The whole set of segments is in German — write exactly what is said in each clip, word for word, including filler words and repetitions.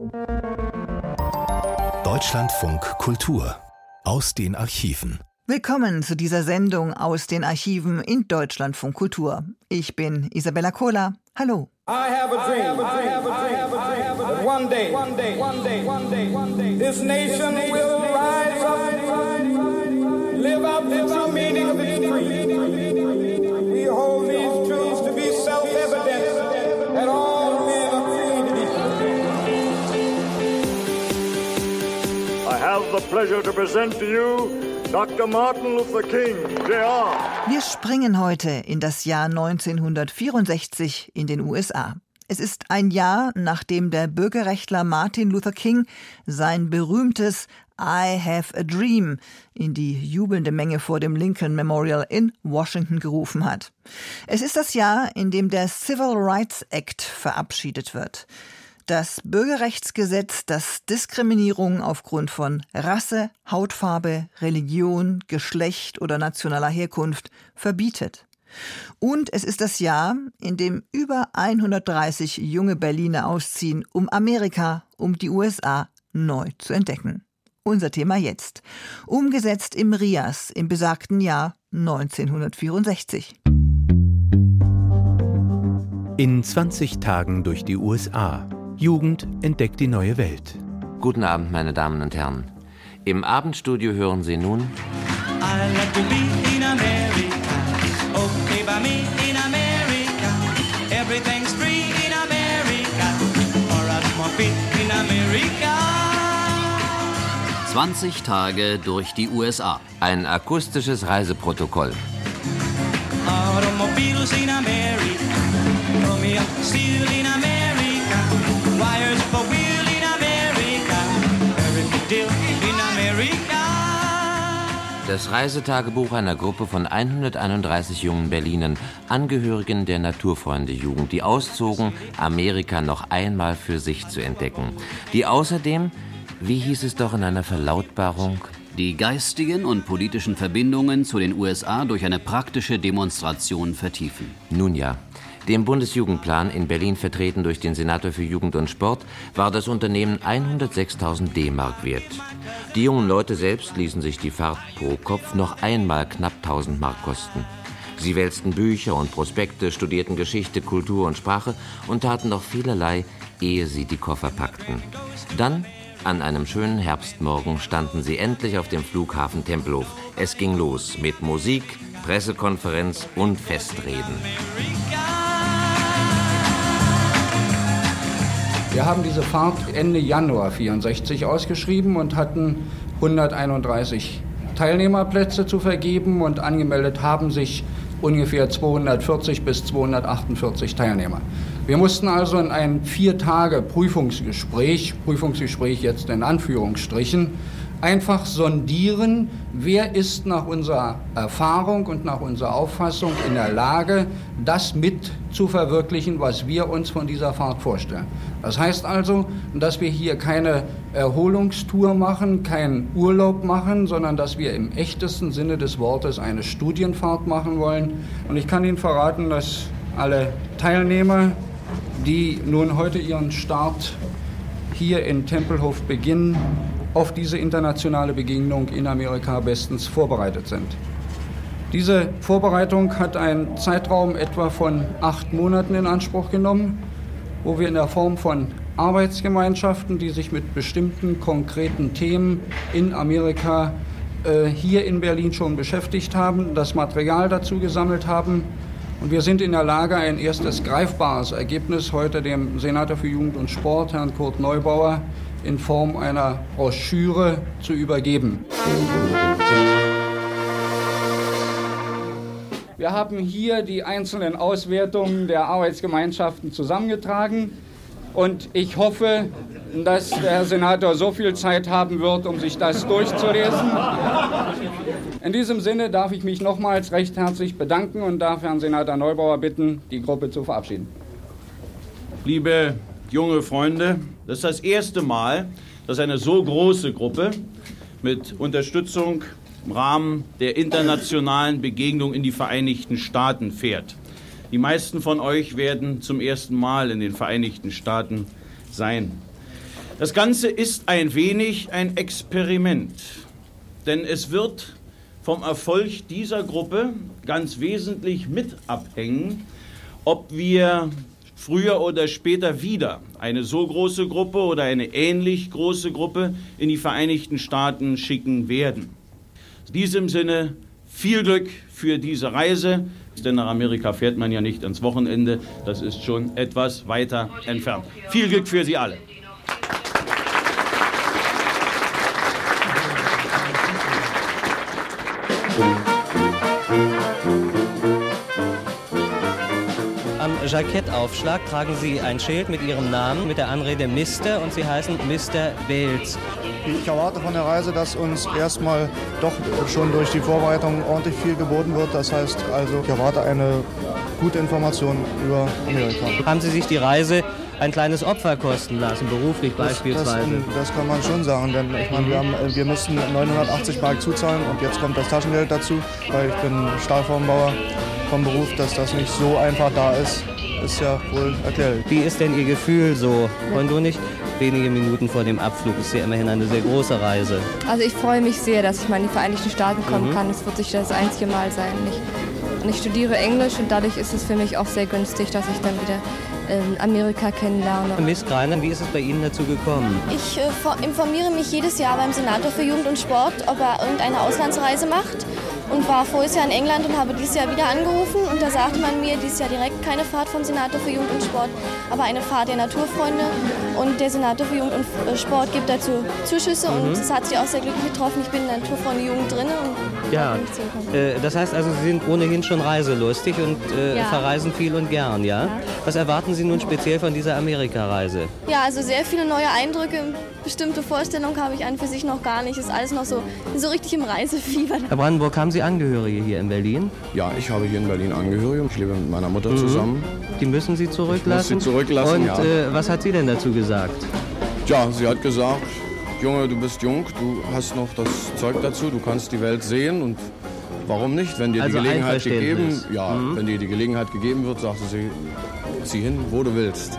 Deutschlandfunk Kultur aus den Archiven. Willkommen zu dieser Sendung aus den Archiven in Deutschlandfunk Kultur. Ich bin Isabella Kohler. Hallo. I have a dream, I have a dream, I have a dream, that one day, one day, one day, one day, one day, this nation will rise up, live out the true meaning of its creed. We hold these truths to be self-evident, that all men are created equal. I have the pleasure to present to you Doktor Martin Luther King, J R Wir springen heute in das Jahr neunzehnhundertvierundsechzig in den U S A. Es ist ein Jahr, nachdem der Bürgerrechtler Martin Luther King sein berühmtes I Have a Dream in die jubelnde Menge vor dem Lincoln Memorial in Washington gerufen hat. Es ist das Jahr, in dem der Civil Rights Act verabschiedet wird. Das Bürgerrechtsgesetz, das Diskriminierung aufgrund von Rasse, Hautfarbe, Religion, Geschlecht oder nationaler Herkunft verbietet. Und es ist das Jahr, in dem über hundertdreißig junge Berliner ausziehen, um Amerika, um die U S A neu zu entdecken. Unser Thema jetzt. Umgesetzt im R I A S im besagten Jahr neunzehnhundertvierundsechzig. In zwanzig Tagen durch die U S A. Jugend entdeckt die neue Welt. Guten Abend, meine Damen und Herren. Im Abendstudio hören Sie nun I like to be in America, okay by me in America, everything's free in America, or else more free in America. zwanzig Tage durch die U S A. ein akustisches Reiseprotokoll. Automobiles in America, Romeo steel in America, wires for wheel in America, every big deal in America. Das Reisetagebuch einer Gruppe von hunderteinunddreißig jungen Berlinern, Angehörigen der Naturfreunde-Jugend, die auszogen, Amerika noch einmal für sich zu entdecken. Die außerdem, wie hieß es doch in einer Verlautbarung, die geistigen und politischen Verbindungen zu den U S A durch eine praktische Demonstration vertiefen. Nun ja. Dem Bundesjugendplan, in Berlin vertreten durch den Senator für Jugend und Sport, war das Unternehmen hundertsechstausend D-Mark wert. Die jungen Leute selbst ließen sich die Fahrt pro Kopf noch einmal knapp tausend Mark kosten. Sie wälzten Bücher und Prospekte, studierten Geschichte, Kultur und Sprache und taten noch vielerlei, ehe sie die Koffer packten. Dann, an einem schönen Herbstmorgen, standen sie endlich auf dem Flughafen Tempelhof. Es ging los mit Musik, Pressekonferenz und Festreden. Wir haben diese Fahrt Ende Januar vierundsechzig ausgeschrieben und hatten hunderteinunddreißig Teilnehmerplätze zu vergeben und angemeldet haben sich ungefähr zweihundertvierzig bis zweihundertachtundvierzig Teilnehmer. Wir mussten also in ein vier Tage Prüfungsgespräch, Prüfungsgespräch jetzt in Anführungsstrichen, einfach sondieren, wer ist nach unserer Erfahrung und nach unserer Auffassung in der Lage, das mit zu verwirklichen, was wir uns von dieser Fahrt vorstellen. Das heißt also, dass wir hier keine Erholungstour machen, keinen Urlaub machen, sondern dass wir im echtesten Sinne des Wortes eine Studienfahrt machen wollen. Und ich kann Ihnen verraten, dass alle Teilnehmer, die nun heute ihren Start hier in Tempelhof beginnen, auf diese internationale Begegnung in Amerika bestens vorbereitet sind. Diese Vorbereitung hat einen Zeitraum etwa von acht Monaten in Anspruch genommen, wo wir in der Form von Arbeitsgemeinschaften, die sich mit bestimmten konkreten Themen in Amerika äh, hier in Berlin schon beschäftigt haben, das Material dazu gesammelt haben. Und wir sind in der Lage, ein erstes greifbares Ergebnis heute dem Senator für Jugend und Sport, Herrn Kurt Neubauer, in Form einer Broschüre zu übergeben. Wir haben hier die einzelnen Auswertungen der Arbeitsgemeinschaften zusammengetragen und ich hoffe, dass der Herr Senator so viel Zeit haben wird, um sich das durchzulesen. In diesem Sinne darf ich mich nochmals recht herzlich bedanken und darf Herrn Senator Neubauer bitten, die Gruppe zu verabschieden. Liebe junge Freunde, das ist das erste Mal, dass eine so große Gruppe mit Unterstützung im Rahmen der internationalen Begegnung in die Vereinigten Staaten fährt. Die meisten von euch werden zum ersten Mal in den Vereinigten Staaten sein. Das Ganze ist ein wenig ein Experiment, denn es wird vom Erfolg dieser Gruppe ganz wesentlich mit abhängen, ob wir früher oder später wieder eine so große Gruppe oder eine ähnlich große Gruppe in die Vereinigten Staaten schicken werden. In diesem Sinne viel Glück für diese Reise, denn nach Amerika fährt man ja nicht ans Wochenende, das ist schon etwas weiter entfernt. Viel Glück für Sie alle. Am Jackettaufschlag tragen Sie ein Schild mit Ihrem Namen, mit der Anrede Mister und Sie heißen Mister Wales. Ich erwarte von der Reise, dass uns erstmal doch schon durch die Vorbereitung ordentlich viel geboten wird. Das heißt also, ich erwarte eine gute Information über Amerika. Haben Sie sich die Reise ein kleines Opfer kosten lassen, beruflich das, beispielsweise? Das, das kann man schon sagen, denn ich meine, wir, haben, wir müssen neunhundertachtzig Mark zuzahlen und jetzt kommt das Taschengeld dazu, weil ich bin Stahlformbauer vom Beruf, dass das nicht so einfach da ist, ist ja wohl erklärlich. Wie ist denn Ihr Gefühl so? Wollen du nicht? Wenige Minuten vor dem Abflug ist ja immerhin eine sehr große Reise. Also ich freue mich sehr, dass ich mal in die Vereinigten Staaten kommen Mhm. kann. Es wird sicher das einzige Mal sein. Ich, und ich studiere Englisch und dadurch ist es für mich auch sehr günstig, dass ich dann wieder ähm, Amerika kennenlerne. Miss Greiner, wie ist es bei Ihnen dazu gekommen? Ich äh, informiere mich jedes Jahr beim Senator für Jugend und Sport, ob er irgendeine Auslandsreise macht. Und war voriges Jahr in England und habe dieses Jahr wieder angerufen. Und da sagte man mir, dieses Jahr direkt keine Fahrt vom Senator für Jugend und Sport, aber eine Fahrt der Naturfreunde. Und der Senator für Jugend und Sport gibt dazu Zuschüsse. Mhm. Und es hat sich auch sehr glücklich getroffen. Ich bin in der Naturfreunde Jugend drin. Und Ja, äh, das heißt also, Sie sind ohnehin schon reiselustig und äh, Ja. verreisen viel und gern, ja? Ja. Was erwarten Sie nun speziell von dieser Amerikareise? ja, also sehr viele neue Eindrücke. Bestimmte Vorstellungen habe ich an für sich noch gar nicht. Ist alles noch so, so richtig im Reisefieber. Herr Brandenburg, haben Sie Angehörige hier in Berlin? Ja, ich habe hier in Berlin Angehörige. Ich lebe mit meiner Mutter Mhm. zusammen. Die müssen Sie zurücklassen? Ich muss sie zurücklassen, Und ja. äh, was hat sie denn dazu gesagt? Ja, sie hat gesagt, Junge, du bist jung, du hast noch das Zeug dazu, du kannst die Welt sehen und warum nicht, wenn dir Also die Gelegenheit gegeben, Einverständnis. ja, Mhm. wenn dir die Gelegenheit gegeben wird, sagte sie, zieh hin, wo du willst.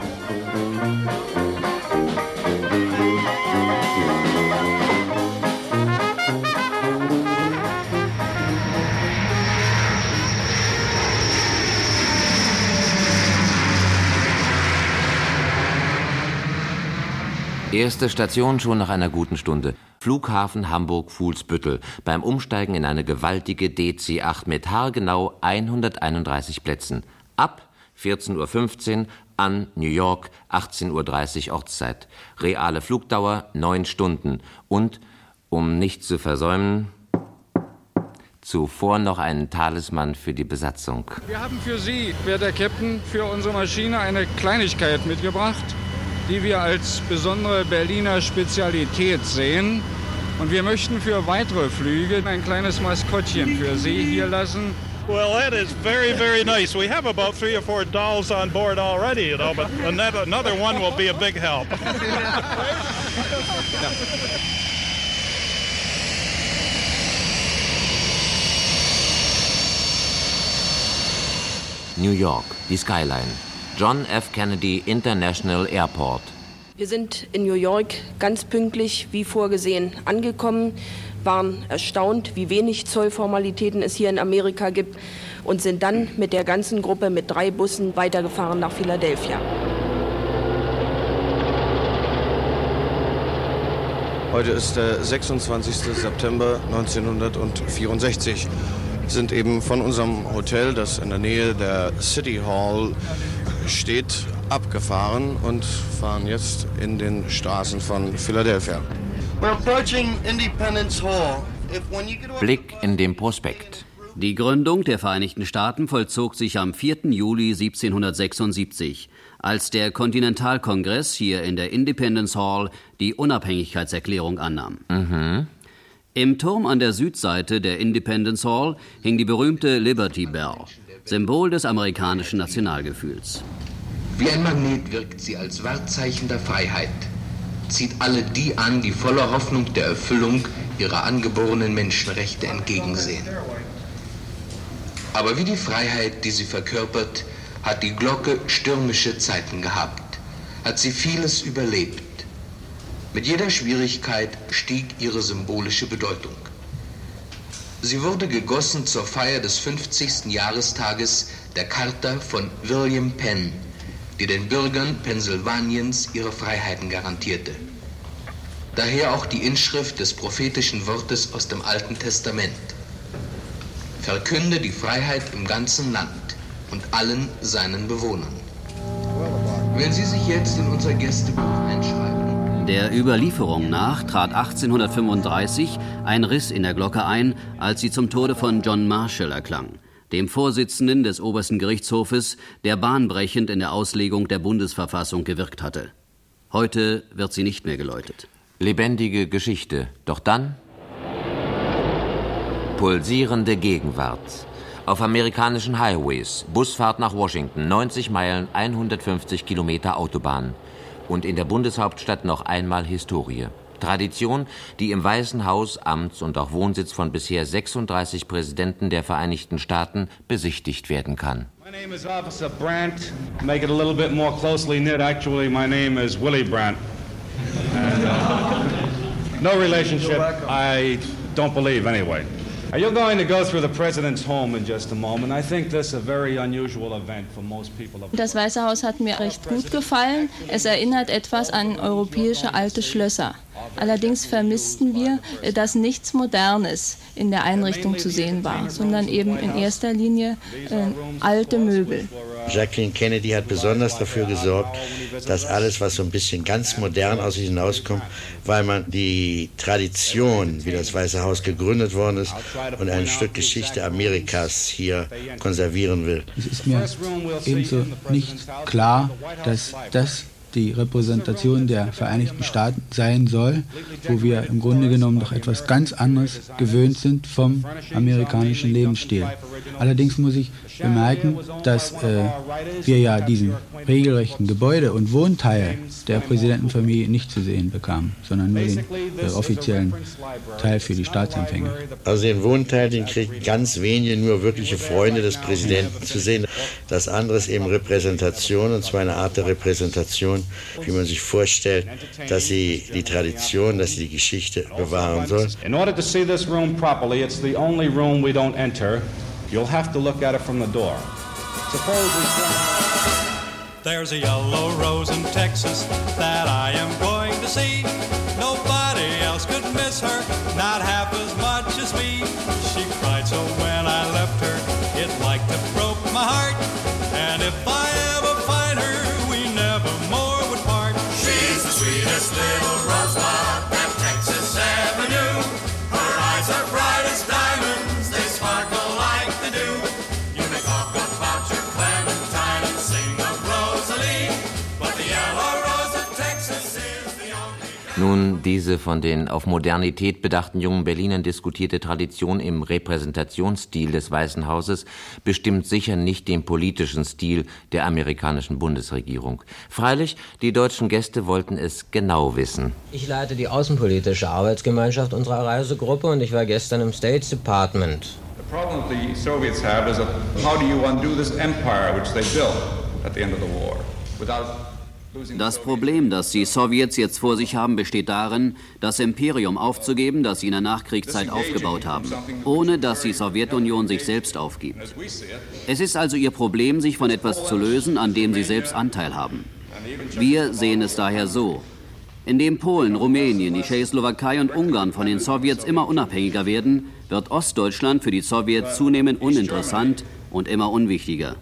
Erste Station schon nach einer guten Stunde. Flughafen Hamburg-Fuhlsbüttel. Beim Umsteigen in eine gewaltige D C acht mit haargenau hunderteinunddreißig Plätzen. Ab vierzehn Uhr fünfzehn, an New York, achtzehn Uhr dreißig Ortszeit. Reale Flugdauer neun Stunden. Und, um nicht zu versäumen, zuvor noch einen Talisman für die Besatzung. Wir haben für Sie, werter Captain, für unsere Maschine eine Kleinigkeit mitgebracht, die wir als besondere Berliner Spezialität sehen. Und wir möchten für weitere Flüge ein kleines Maskottchen für Sie hier lassen. Well, that is very, very nice. We have about three or four dolls on board already, you know, but another, another one will be a big help. New York, die Skyline. John F. Kennedy International Airport. Wir sind in New York ganz pünktlich wie vorgesehen angekommen, waren erstaunt, wie wenig Zollformalitäten es hier in Amerika gibt und sind dann mit der ganzen Gruppe mit drei Bussen weitergefahren nach Philadelphia. Heute ist der sechsundzwanzigste September neunzehnhundertvierundsechzig. Wir sind eben von unserem Hotel, das in der Nähe der City Hall steht, abgefahren und fahren jetzt in den Straßen von Philadelphia. We're approaching Independence Hall. If when you get off Blick in den Prospekt. Die Gründung der Vereinigten Staaten vollzog sich am vierten Juli siebzehnhundertsechsundsiebzig, als der Kontinentalkongress hier in der Independence Hall die Unabhängigkeitserklärung annahm. Mhm. Im Turm an der Südseite der Independence Hall hing die berühmte Liberty Bell, Symbol des amerikanischen Nationalgefühls. Wie ein Magnet wirkt sie als Wahrzeichen der Freiheit, zieht alle die an, die voller Hoffnung der Erfüllung ihrer angeborenen Menschenrechte entgegensehen. Aber wie die Freiheit, die sie verkörpert, hat die Glocke stürmische Zeiten gehabt, hat sie vieles überlebt. Mit jeder Schwierigkeit stieg ihre symbolische Bedeutung. Sie wurde gegossen zur Feier des fünfzigsten Jahrestages der Charta von William Penn, die den Bürgern Pennsylvaniens ihre Freiheiten garantierte. Daher auch die Inschrift des prophetischen Wortes aus dem Alten Testament: Verkünde die Freiheit im ganzen Land und allen seinen Bewohnern. Wenn Sie sich jetzt in unser Gästebuch einschreiben. Der Überlieferung nach trat achtzehnhundertfünfunddreißig ein Riss in der Glocke ein, als sie zum Tode von John Marshall erklang, dem Vorsitzenden des obersten Gerichtshofes, der bahnbrechend in der Auslegung der Bundesverfassung gewirkt hatte. Heute wird sie nicht mehr geläutet. Lebendige Geschichte, doch dann pulsierende Gegenwart. Auf amerikanischen Highways, Busfahrt nach Washington, neunzig Meilen, hundertfünfzig Kilometer Autobahn. Und in der Bundeshauptstadt noch einmal Historie. Tradition, die im Weißen Haus Amts- und auch Wohnsitz von bisher sechsunddreißig Präsidenten der Vereinigten Staaten besichtigt werden kann. My name is Officer Brandt. Make it a little bit more closely knit. Actually, my name is Willie Brandt. And, uh, no relationship. I don't believe anyway. You're going to go through the president's home in just a moment. I think this is a very unusual event for most people. Das Weiße Haus hat mir recht gut gefallen. Es erinnert etwas an europäische alte Schlösser. Allerdings vermissten wir, dass nichts Modernes in der Einrichtung zu sehen war, sondern eben in erster Linie äh, alte Möbel. Jacqueline Kennedy hat besonders dafür gesorgt, dass alles, was so ein bisschen ganz modern aus sich hinauskommt, weil man die Tradition, wie das Weiße Haus gegründet worden ist, und ein Stück Geschichte Amerikas hier konservieren will. Es ist mir ebenso nicht klar, dass das die Repräsentation der Vereinigten Staaten sein soll, wo wir im Grunde genommen doch etwas ganz anderes gewöhnt sind vom amerikanischen Lebensstil. Allerdings muss ich bemerken, dass äh, wir ja diesen regelrechten Gebäude- und Wohnteil der Präsidentenfamilie nicht zu sehen bekamen, sondern nur den äh, offiziellen Teil für die Staatsempfänge. Also den Wohnteil, den kriegen ganz wenige, nur wirkliche Freunde des Präsidenten zu sehen. Das andere ist eben Repräsentation, und zwar eine Art der Repräsentation, wie man sich vorstellt, dass sie die Tradition, dass sie die Geschichte bewahren soll. In order to see this room properly, it's the only room we don't enter. You'll have to look at it from the door. Suppose we There's a yellow rose in Texas that I am going to see. Nobody else could miss her, not half as much as me. She cried so when I left her, it like to broke my heart. And if I ever find her, we never more would part. She's the sweetest little rosebud that Texas ever knew. Her eyes are bright as diamonds, they sparkle like the dew. You may talk about your Clementine and sing of Rosalie, but the yellow rose of Texas is the only... Nun, diese von den auf Modernität bedachten jungen Berlinern diskutierte Tradition im Repräsentationsstil des Weißen Hauses bestimmt sicher nicht den politischen Stil der amerikanischen Bundesregierung. Freilich, die deutschen Gäste wollten es genau wissen. Ich leite die außenpolitische Arbeitsgemeinschaft unserer Reisegruppe und ich war gestern im State Department. The problem the Soviets have is that how do you undo this empire which they built at the end of the war without... Das Problem, das die Sowjets jetzt vor sich haben, besteht darin, das Imperium aufzugeben, das sie in der Nachkriegszeit aufgebaut haben, ohne dass die Sowjetunion sich selbst aufgibt. Es ist also ihr Problem, sich von etwas zu lösen, an dem sie selbst Anteil haben. Wir sehen es daher so. Indem Polen, Rumänien, die Tschechoslowakei und Ungarn von den Sowjets immer unabhängiger werden, wird Ostdeutschland für die Sowjets zunehmend uninteressant und immer unwichtiger.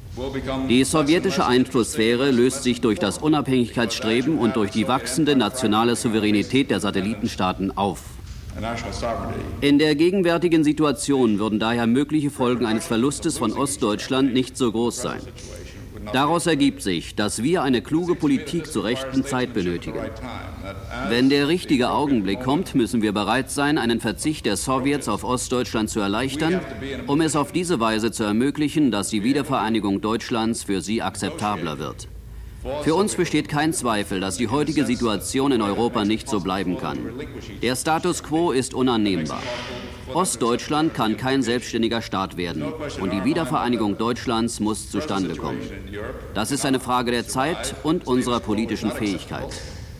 Die sowjetische Einflusssphäre löst sich durch das Unabhängigkeitsstreben und durch die wachsende nationale Souveränität der Satellitenstaaten auf. In der gegenwärtigen Situation würden daher mögliche Folgen eines Verlustes von Ostdeutschland nicht so groß sein. Daraus ergibt sich, dass wir eine kluge Politik zur rechten Zeit benötigen. Wenn der richtige Augenblick kommt, müssen wir bereit sein, einen Verzicht der Sowjets auf Ostdeutschland zu erleichtern, um es auf diese Weise zu ermöglichen, dass die Wiedervereinigung Deutschlands für sie akzeptabler wird. Für uns besteht kein Zweifel, dass die heutige Situation in Europa nicht so bleiben kann. Der Status quo ist unannehmbar. Ostdeutschland kann kein selbstständiger Staat werden und die Wiedervereinigung Deutschlands muss zustande kommen. Das ist eine Frage der Zeit und unserer politischen Fähigkeit.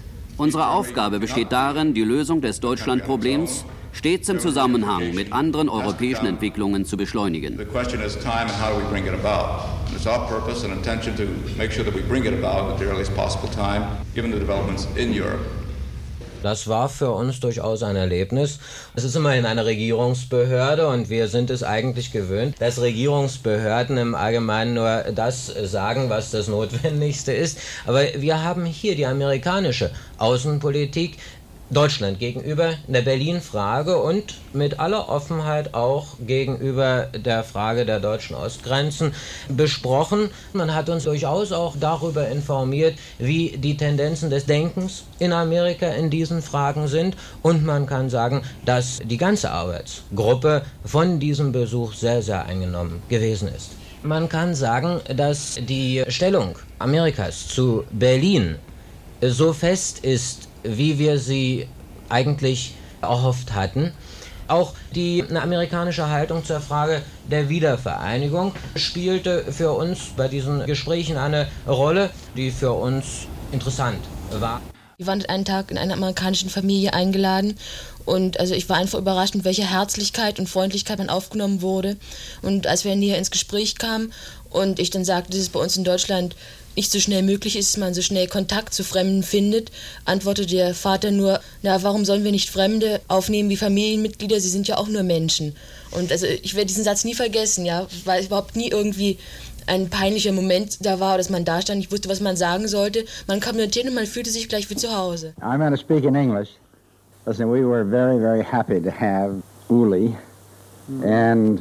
Unsere Aufgabe besteht darin, die Lösung des Deutschlandproblems stets im Zusammenhang mit anderen europäischen Entwicklungen zu beschleunigen. The question is time and how do we bring it about. And it's our purpose and intention to make sure that we bring it about at the earliest possible time, given the developments in Europe. Das war für uns durchaus ein Erlebnis. Es ist immerhin eine Regierungsbehörde und wir sind es eigentlich gewöhnt, dass Regierungsbehörden im Allgemeinen nur das sagen, was das Notwendigste ist. Aber wir haben hier die amerikanische Außenpolitik Deutschland gegenüber der Berlin-Frage und mit aller Offenheit auch gegenüber der Frage der deutschen Ostgrenzen besprochen. Man hat uns durchaus auch darüber informiert, wie die Tendenzen des Denkens in Amerika in diesen Fragen sind. Und man kann sagen, dass die ganze Arbeitsgruppe von diesem Besuch sehr, sehr eingenommen gewesen ist. Man kann sagen, dass die Stellung Amerikas zu Berlin so fest ist, wie wir sie eigentlich erhofft hatten. Auch die amerikanische Haltung zur Frage der Wiedervereinigung spielte für uns bei diesen Gesprächen eine Rolle, die für uns interessant war. Wir waren einen Tag in einer amerikanischen Familie eingeladen und also ich war einfach überrascht, mit welcher Herzlichkeit und Freundlichkeit man aufgenommen wurde. Und als wir näher ins Gespräch kamen und ich dann sagte, dass es bei uns in Deutschland nicht so schnell möglich ist, dass man so schnell Kontakt zu Fremden findet, antwortete der Vater nur, na, warum sollen wir nicht Fremde aufnehmen wie Familienmitglieder, sie sind ja auch nur Menschen. Und also ich werde diesen Satz nie vergessen, ja, weil überhaupt nie irgendwie ein peinlicher Moment da war, dass man da stand, ich wusste, was man sagen sollte. Man kam dorthin und man fühlte sich gleich wie zu Hause. I'm going to speak in English. Listen, we were very, very happy to have Uli and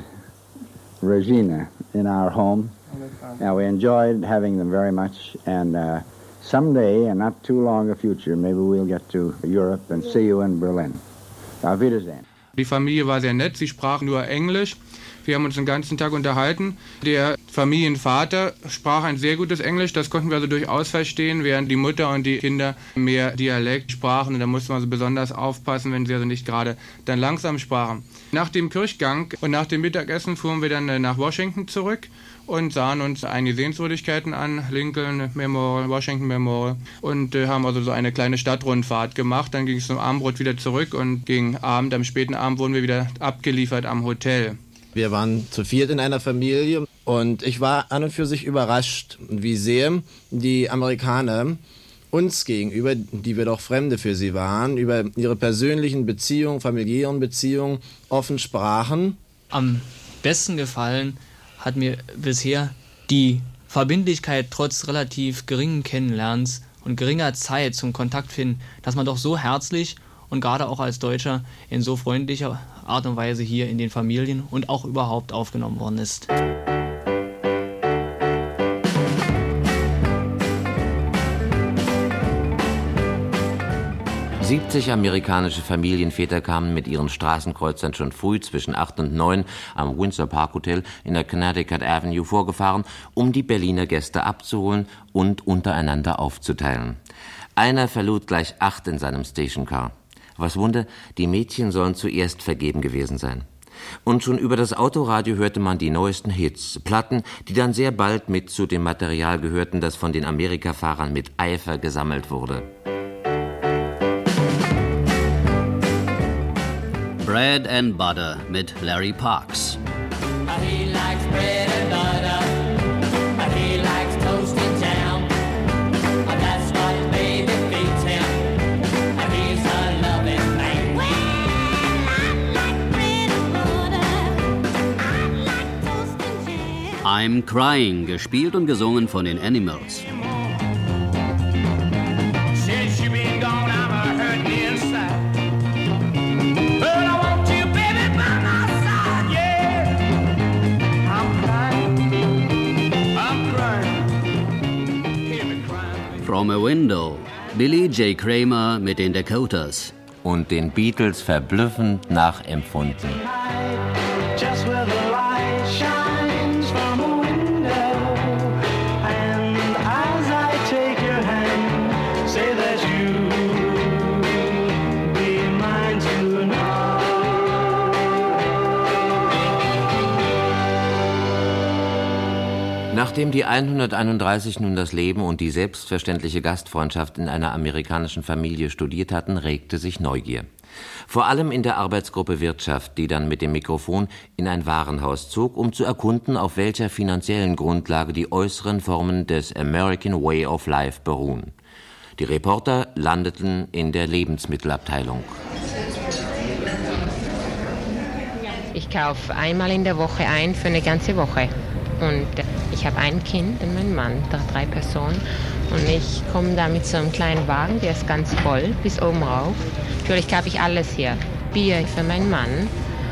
Regina in our home. Yeah, we enjoyed having them very much, and uh, someday, and not too long a future, maybe we'll get to Europe and see you in Berlin. Auf Wiedersehen. Die Familie war sehr nett, sie sprach nur Englisch. Wir haben uns den ganzen Tag unterhalten. Der Familienvater sprach ein sehr gutes Englisch, das konnten wir also durchaus verstehen, während die Mutter und die Kinder mehr Dialekt sprachen. Und da musste man also besonders aufpassen, wenn sie also nicht gerade dann langsam sprachen. Nach dem Kirchgang und nach dem Mittagessen fuhren wir dann nach Washington zurück und sahen uns einige Sehenswürdigkeiten an, Lincoln Memorial, Washington Memorial, und äh, haben also so eine kleine Stadtrundfahrt gemacht. Dann ging es zum Abendbrot wieder zurück und gegen Abend, am späten Abend wurden wir wieder abgeliefert am Hotel. Wir waren zu viert in einer Familie und ich war an und für sich überrascht, wie sehr die Amerikaner uns gegenüber, die wir doch Fremde für sie waren, über ihre persönlichen Beziehungen, familiären Beziehungen offen sprachen. Am besten gefallen hat mir bisher die Verbindlichkeit trotz relativ geringen Kennenlernens und geringer Zeit zum Kontakt finden, dass man doch so herzlich und gerade auch als Deutscher in so freundlicher Art und Weise hier in den Familien und auch überhaupt aufgenommen worden ist. siebzig amerikanische Familienväter kamen mit ihren Straßenkreuzern schon früh zwischen acht und neun am Windsor Park Hotel in der Connecticut Avenue vorgefahren, um die Berliner Gäste abzuholen und untereinander aufzuteilen. Einer verlud gleich acht in seinem Stationcar. Was Wunder, die Mädchen sollen zuerst vergeben gewesen sein. Und schon über das Autoradio hörte man die neuesten Hits, Platten, die dann sehr bald mit zu dem Material gehörten, das von den Amerikafahrern mit Eifer gesammelt wurde. Bread and Butter mit Larry Parks. He likes bread and butter. He likes toast and jam. That's what his baby feeds him. He's a loving man. Well, I like bread and butter. I like toast and jam. I'm Crying, gespielt und gesungen von den Animals. Since you been gone, I'm a hurting inside. But I want you, baby, by my side, yeah. I'm crying, I'm crying. Hear me crying. From a Window, Billy J. Kramer mit den Dakotas. Und den Beatles verblüffend nachempfunden. Just where the light shines from a window. And as I take your hand, say that you be mine tonight. Nach Nachdem die hunderteinunddreißig nun das Leben und die selbstverständliche Gastfreundschaft in einer amerikanischen Familie studiert hatten, regte sich Neugier. Vor allem in der Arbeitsgruppe Wirtschaft, die dann mit dem Mikrofon in ein Warenhaus zog, um zu erkunden, auf welcher finanziellen Grundlage die äußeren Formen des American Way of Life beruhen. Die Reporter landeten in der Lebensmittelabteilung. Ich kaufe einmal in der Woche ein für eine ganze Woche. Und ich habe ein Kind und meinen Mann, drei Personen. Und ich komme da mit so einem kleinen Wagen, der ist ganz voll, bis oben rauf. Natürlich kaufe ich alles hier. Bier für meinen Mann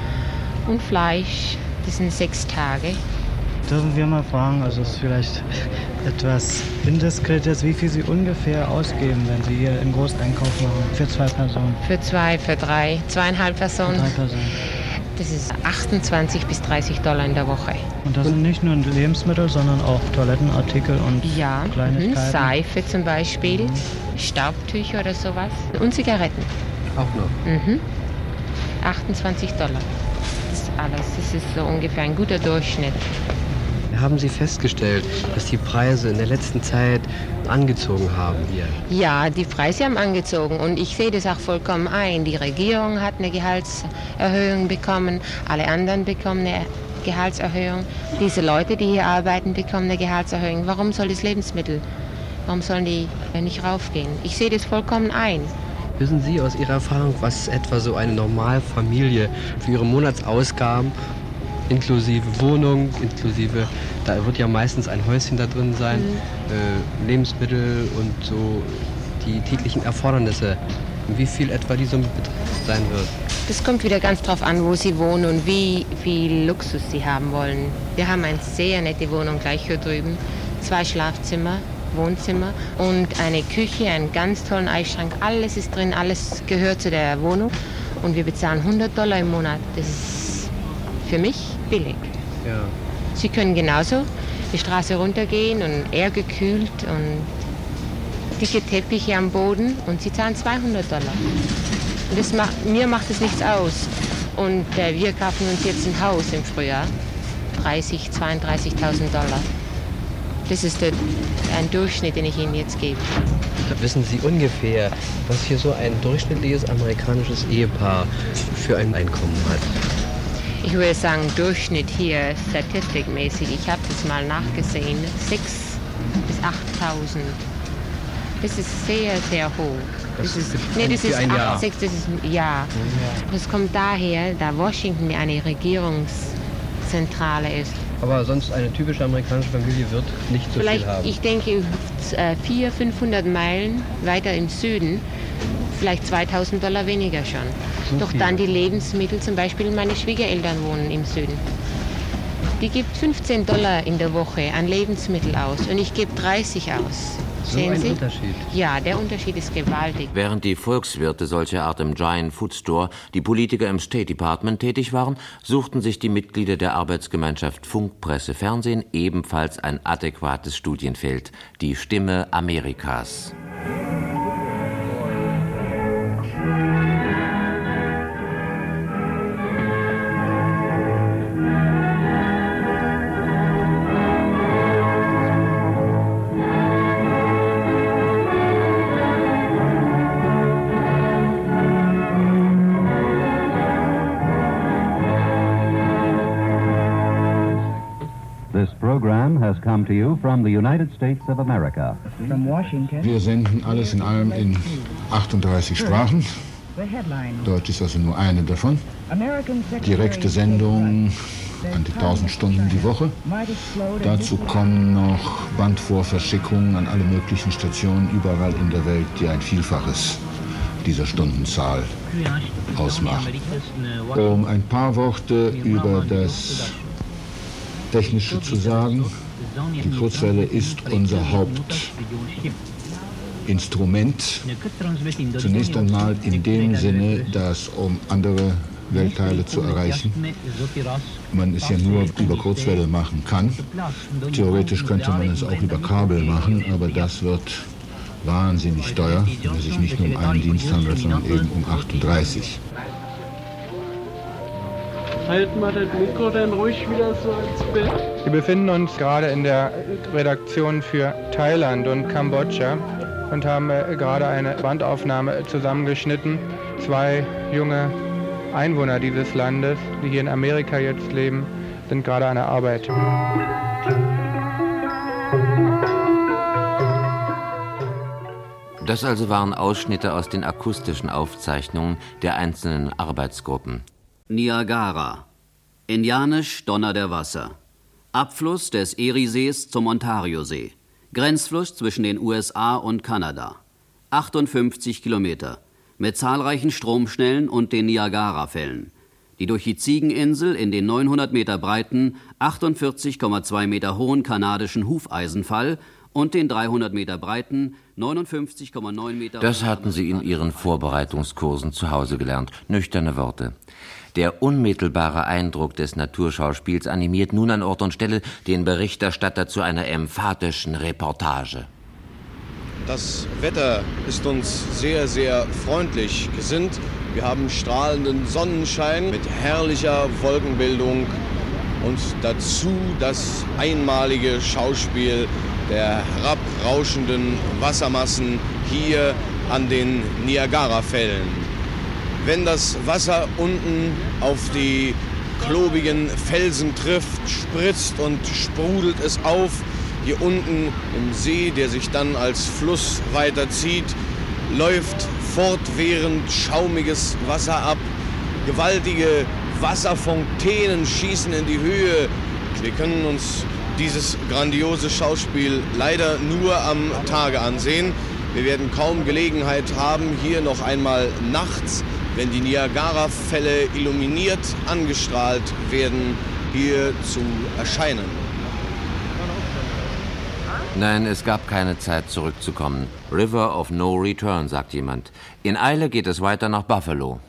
und Fleisch, das sind sechs Tage. Dürfen wir mal fragen, also es ist vielleicht etwas Indiskretes, wie viel Sie ungefähr ausgeben, wenn Sie hier einen Großeinkauf machen, für zwei Personen? Für zwei, für drei, zweieinhalb Personen. Für drei Personen. Das ist achtundzwanzig bis dreißig Dollar in der Woche. Und das sind nicht nur Lebensmittel, sondern auch Toilettenartikel und ja, Kleinigkeiten? Ja, Seife zum Beispiel, Staubtücher oder sowas und Zigaretten. Auch noch? Mhm. achtundzwanzig Dollar. Das ist alles. Das ist so ungefähr ein guter Durchschnitt. Haben Sie festgestellt, dass die Preise in der letzten Zeit angezogen haben hier? Ja, die Preise haben angezogen und ich sehe das auch vollkommen ein. Die Regierung hat eine Gehaltserhöhung bekommen, alle anderen bekommen eine Gehaltserhöhung. Diese Leute, die hier arbeiten, bekommen eine Gehaltserhöhung. Warum soll das Lebensmittel, warum sollen die nicht raufgehen? Ich sehe das vollkommen ein. Wissen Sie aus Ihrer Erfahrung, was etwa so eine Normalfamilie für ihre Monatsausgaben inklusive Wohnung, inklusive, da wird ja meistens ein Häuschen da drin sein, mhm. äh, Lebensmittel und so die täglichen Erfordernisse, wie viel etwa die Summe sein wird? Das kommt wieder ganz drauf an, wo Sie wohnen und wie viel Luxus Sie haben wollen. Wir haben eine sehr nette Wohnung gleich hier drüben, zwei Schlafzimmer, Wohnzimmer und eine Küche, einen ganz tollen Eisschrank, alles ist drin, alles gehört zu der Wohnung und wir bezahlen hundert Dollar im Monat. Das ist für mich billig. Ja. Sie können genauso die Straße runtergehen und air gekühlt und dicke Teppiche am Boden und Sie zahlen zweihundert Dollar. Und das macht, mir macht es nichts aus. Und äh, wir kaufen uns jetzt ein Haus im Frühjahr, dreißig, zweiunddreißigtausend Dollar. Das ist der, ein Durchschnitt, den ich Ihnen jetzt gebe. Wissen Sie ungefähr, was hier so ein durchschnittliches amerikanisches Ehepaar für ein Einkommen hat? Ich würde sagen, Durchschnitt hier, statistikmäßig, ich habe das mal nachgesehen, sechstausend bis achttausend. Das ist sehr, sehr hoch. Das, das ist, nee, das ist ein Jahr. sechs, das ist ein Jahr. Das kommt daher, da Washington eine Regierungszentrale ist. Aber sonst eine typische amerikanische Familie wird nicht so Vielleicht, viel haben. Ich denke, vierhundert, fünfhundert Meilen weiter im Süden, vielleicht zweitausend Dollar weniger schon. So Doch viel. Dann die Lebensmittel, zum Beispiel meine Schwiegereltern wohnen im Süden. Die gibt fünfzehn Dollar in der Woche an Lebensmittel aus und ich gebe dreißig aus. So Sehen ein Sie? Unterschied. Ja, der Unterschied ist gewaltig. Während die Volkswirte solcher Art im Giant Food Store, die Politiker im State Department tätig waren, suchten sich die Mitglieder der Arbeitsgemeinschaft Funk, Presse, Fernsehen ebenfalls ein adäquates Studienfeld, die Stimme Amerikas. This program has come to you from the United States of America. From Washington. Wir senden alles in allem in achtunddreißig Sprachen. Deutsch ist also nur eine davon. Direkte Sendung an die tausend Stunden die Woche. Dazu kommen noch Bandvorverschickungen an alle möglichen Stationen überall in der Welt, die ein Vielfaches dieser Stundenzahl ausmachen. Um ein paar Worte über das Technische zu sagen. Die Kurzwelle ist unser Hauptinstrument. Zunächst einmal in dem Sinne, dass um andere Weltteile zu erreichen, man es ja nur über Kurzwelle machen kann. Theoretisch könnte man es auch über Kabel machen, aber das wird wahnsinnig teuer, weil es sich nicht nur um einen Dienst handelt, sondern eben um achtunddreißig. Halten wir das Mikro dann ruhig wieder so ins Bild. Wir befinden uns gerade in der Redaktion für Thailand und Kambodscha und haben äh, gerade eine Bandaufnahme zusammengeschnitten. Zwei junge Einwohner dieses Landes, die hier in Amerika jetzt leben, sind gerade an der Arbeit. Das also waren Ausschnitte aus den akustischen Aufzeichnungen der einzelnen Arbeitsgruppen. Niagara. Indianisch Donner der Wasser. Abfluss des Eriesees zum Ontariosee. Grenzfluss zwischen den U S A und Kanada. achtundfünfzig Kilometer. Mit zahlreichen Stromschnellen und den Niagarafällen, die durch die Ziegeninsel in den neunhundert Meter breiten, achtundvierzig Komma zwei Meter hohen kanadischen Hufeisenfall und den dreihundert Meter breiten, neunundfünfzig Komma neun Meter... Das hatten sie in ihren Vorbereitungskursen zu Hause gelernt. Nüchterne Worte. Der unmittelbare Eindruck des Naturschauspiels animiert nun an Ort und Stelle den Berichterstatter zu einer emphatischen Reportage. Das Wetter ist uns sehr, sehr freundlich gesinnt. Wir haben strahlenden Sonnenschein mit herrlicher Wolkenbildung und dazu das einmalige Schauspiel der herabrauschenden Wassermassen hier an den Niagarafällen. Wenn das Wasser unten auf die klobigen Felsen trifft, spritzt und sprudelt es auf. Hier unten im See, der sich dann als Fluss weiterzieht, läuft fortwährend schaumiges Wasser ab. Gewaltige Wasserfontänen schießen in die Höhe. Wir können uns dieses grandiose Schauspiel leider nur am Tage ansehen. Wir werden kaum Gelegenheit haben, hier noch einmal nachts, wenn die Niagara-Fälle illuminiert angestrahlt werden, hier zu erscheinen. Nein, es gab keine Zeit zurückzukommen. River of No Return, sagt jemand. In Eile geht es weiter nach Buffalo.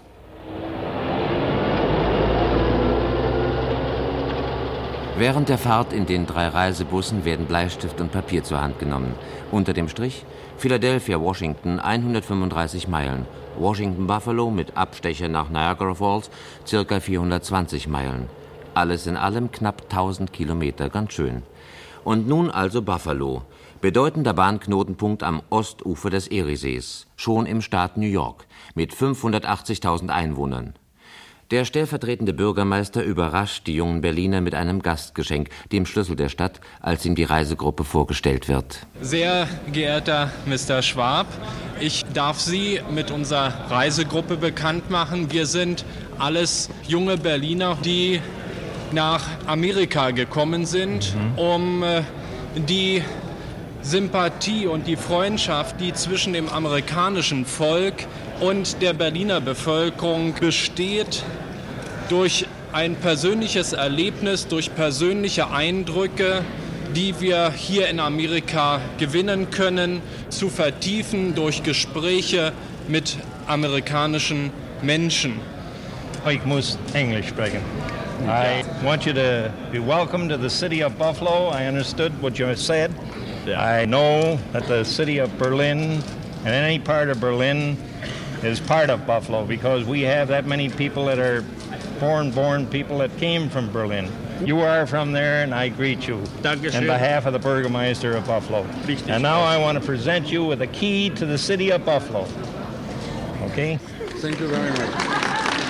Während der Fahrt in den drei Reisebussen werden Bleistift und Papier zur Hand genommen. Unter dem Strich Philadelphia, Washington, hundertfünfunddreißig Meilen. Washington, Buffalo mit Abstecher nach Niagara Falls, circa vierhundertzwanzig Meilen. Alles in allem knapp tausend Kilometer, ganz schön. Und nun also Buffalo, bedeutender Bahnknotenpunkt am Ostufer des Eriesees, schon im Staat New York, mit fünfhundertachtzigtausend Einwohnern. Der stellvertretende Bürgermeister überrascht die jungen Berliner mit einem Gastgeschenk, dem Schlüssel der Stadt, als ihm die Reisegruppe vorgestellt wird. Sehr geehrter Mister Schwab, ich darf Sie mit unserer Reisegruppe bekannt machen. Wir sind alles junge Berliner, die nach Amerika gekommen sind, mhm. um äh, die Sympathie und die Freundschaft, die zwischen dem amerikanischen Volk und der Berliner Bevölkerung besteht, durch ein persönliches Erlebnis, durch persönliche Eindrücke, die wir hier in Amerika gewinnen können, zu vertiefen durch Gespräche mit amerikanischen Menschen. Ich muss Englisch sprechen. I want you to be welcome to the city of Buffalo. I understood what you said. I know that the city of Berlin and any part of Berlin is part of Buffalo because we have that many people that are foreign born people that came from Berlin. You are from there and I greet you on behalf of the Burgermeister of Buffalo. And now I want to present you with a key to the city of Buffalo. Okay? Thank you very much.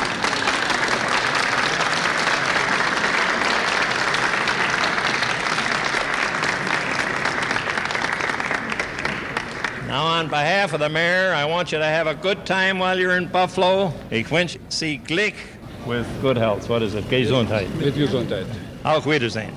Now, on behalf of the mayor, I want you to have a good time while you're in Buffalo. Ich wünsche Sie Glück with good health. What is it? Gesundheit. Mit Gesundheit. Auf Wiedersehen.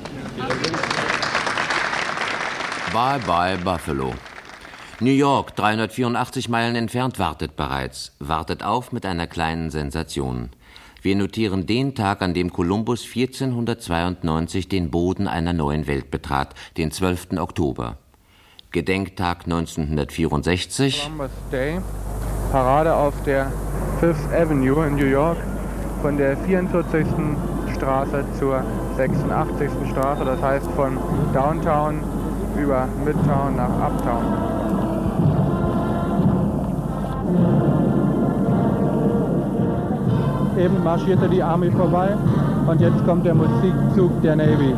Bye bye Buffalo. New York, dreihundertvierundachtzig Meilen entfernt, wartet bereits. Wartet auf mit einer kleinen Sensation. Wir notieren den Tag, an dem Kolumbus vierzehnhundertzweiundneunzig den Boden einer neuen Welt betrat, den zwölften Oktober. Gedenktag neunzehnhundertvierundsechzig. Columbus Day, Parade auf der Fifth Avenue in New York, von der vierundvierzigsten Straße zur sechsundachtzigsten Straße, das heißt von Downtown über Midtown nach Uptown. Eben marschierte die Armee vorbei. Und jetzt kommt der Musikzug der Navy.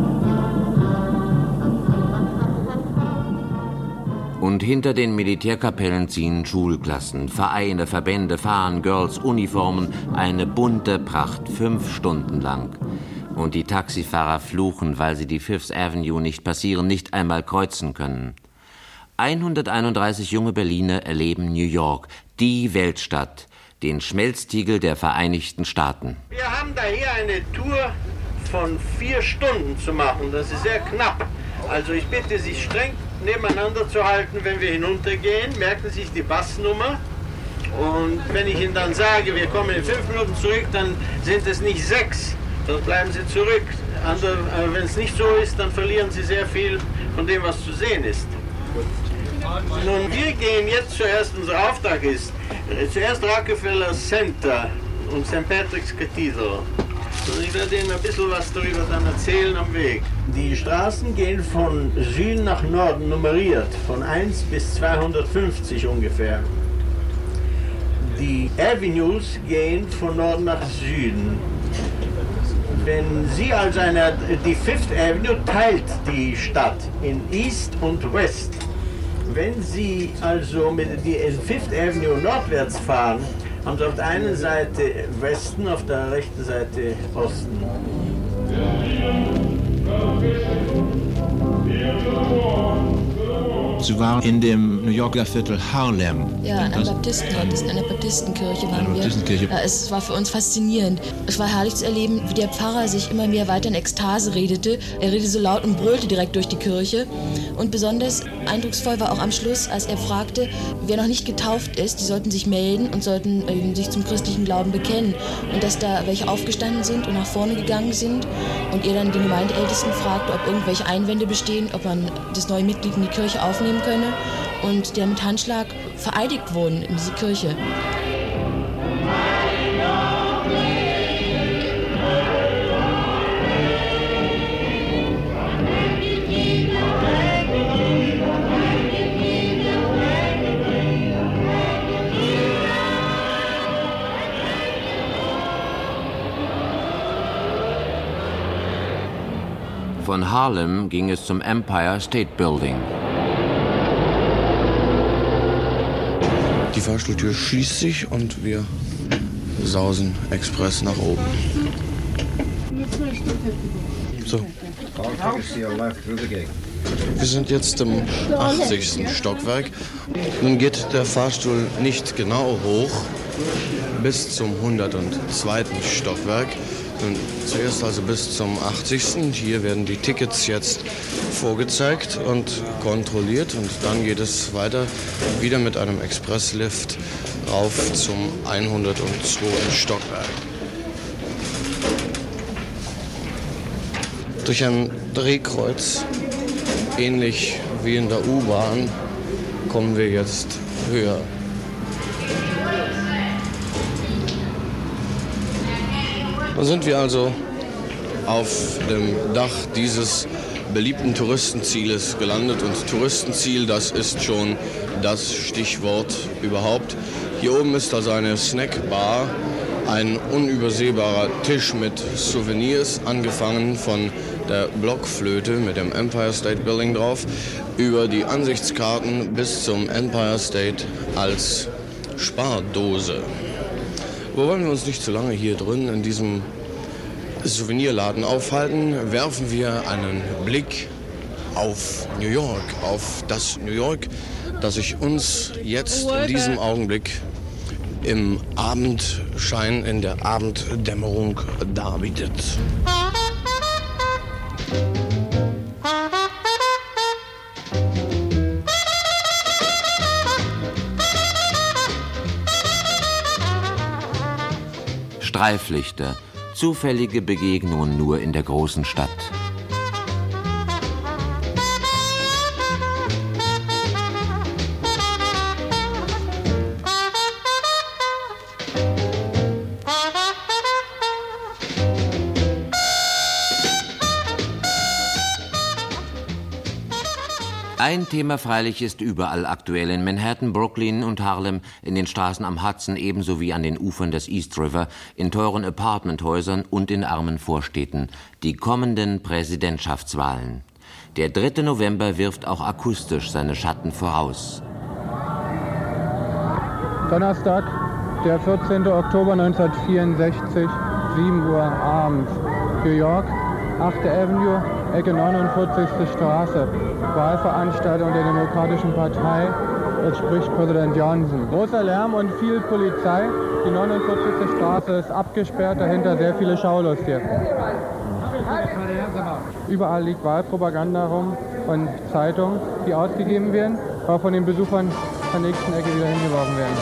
Und hinter den Militärkapellen ziehen Schulklassen, Vereine, Verbände, Fahnen, Girls, Uniformen, eine bunte Pracht, fünf Stunden lang. Und die Taxifahrer fluchen, weil sie die Fifth Avenue nicht passieren, nicht einmal kreuzen können. hunderteinunddreißig junge Berliner erleben New York, die Weltstadt, den Schmelztiegel der Vereinigten Staaten. Wir haben da hier eine Tour von vier Stunden zu machen, das ist sehr knapp. Also ich bitte Sie streng nebeneinander zu halten, wenn wir hinuntergehen. Merken Sie sich die Bassnummer. Und wenn ich Ihnen dann sage, wir kommen in fünf Minuten zurück, dann sind es nicht sechs. Dann bleiben Sie zurück. Wenn es nicht so ist, dann verlieren Sie sehr viel von dem, was zu sehen ist. Nun, wir gehen jetzt zuerst, unser Auftrag ist, zuerst Rockefeller Center und Sankt Patrick's Cathedral. Und ich werde Ihnen ein bisschen was darüber dann erzählen am Weg. Die Straßen gehen von Süden nach Norden nummeriert, von eins bis zweihundertfünfzig ungefähr. Die Avenues gehen von Norden nach Süden. Wenn Sie also eine, die Fifth Avenue teilt die Stadt in East und West. Wenn Sie also mit der Fifth Avenue nordwärts fahren, haben Sie auf der einen Seite Westen, auf der rechten Seite Osten. Sie waren in dem New Yorker Viertel Harlem. Ja, an einem Baptistenort, in einer Baptistenkirche waren wir. Baptistenkirche. Ja, es war für uns faszinierend. Es war herrlich zu erleben, wie der Pfarrer sich immer mehr weiter in Ekstase redete. Er redete so laut und brüllte direkt durch die Kirche. Und besonders eindrucksvoll war auch am Schluss, als er fragte, wer noch nicht getauft ist, die sollten sich melden und sollten äh, sich zum christlichen Glauben bekennen. Und dass da welche aufgestanden sind und nach vorne gegangen sind. Und er dann den Gemeindeältesten fragte, ob irgendwelche Einwände bestehen, ob man das neue Mitglied in die Kirche aufnehmen könne. Und der mit Handschlag vereidigt wurden in diese Kirche. Von Harlem ging es zum Empire State Building. Die Fahrstuhltür schließt sich und wir sausen express nach oben. So. Wir sind jetzt im achtzigsten Stockwerk. Nun geht der Fahrstuhl nicht genau hoch bis zum hundertzweiten Stockwerk. Und zuerst also bis zum achtzigsten Hier werden die Tickets jetzt vorgezeigt und kontrolliert. Und dann geht es weiter wieder mit einem Expresslift rauf zum hundertzweiten Stockwerk. Durch ein Drehkreuz, ähnlich wie in der U-Bahn, kommen wir jetzt höher. Dann sind wir also auf dem Dach dieses beliebten Touristenzieles gelandet. Und Touristenziel, das ist schon das Stichwort überhaupt. Hier oben ist also eine Snackbar, ein unübersehbarer Tisch mit Souvenirs, angefangen von der Blockflöte mit dem Empire State Building drauf, über die Ansichtskarten bis zum Empire State als Spardose. Wo wollen wir uns nicht zu lange hier drin in diesem Souvenirladen aufhalten, werfen wir einen Blick auf New York, auf das New York, das sich uns jetzt in diesem Augenblick im Abendschein, in der Abenddämmerung darbietet. Streiflichter, zufällige Begegnungen nur in der großen Stadt. Ein Thema freilich ist überall aktuell, in Manhattan, Brooklyn und Harlem, in den Straßen am Hudson ebenso wie an den Ufern des East River, in teuren Apartmenthäusern und in armen Vorstädten. Die kommenden Präsidentschaftswahlen. Der dritte November wirft auch akustisch seine Schatten voraus. Donnerstag, der vierzehnte Oktober neunzehnhundertvierundsechzig, sieben Uhr abends. New York, achte Avenue, Ecke neunundvierzigste Straße. Wahlveranstaltung der Demokratischen Partei. Jetzt spricht Präsident Johnson. Großer Lärm und viel Polizei. Die neunundvierzigste Straße ist abgesperrt, dahinter sehr viele Schaulustige. Überall liegt Wahlpropaganda rum und Zeitungen, die ausgegeben werden, aber von den Besuchern von der nächsten Ecke wieder hingeworfen werden.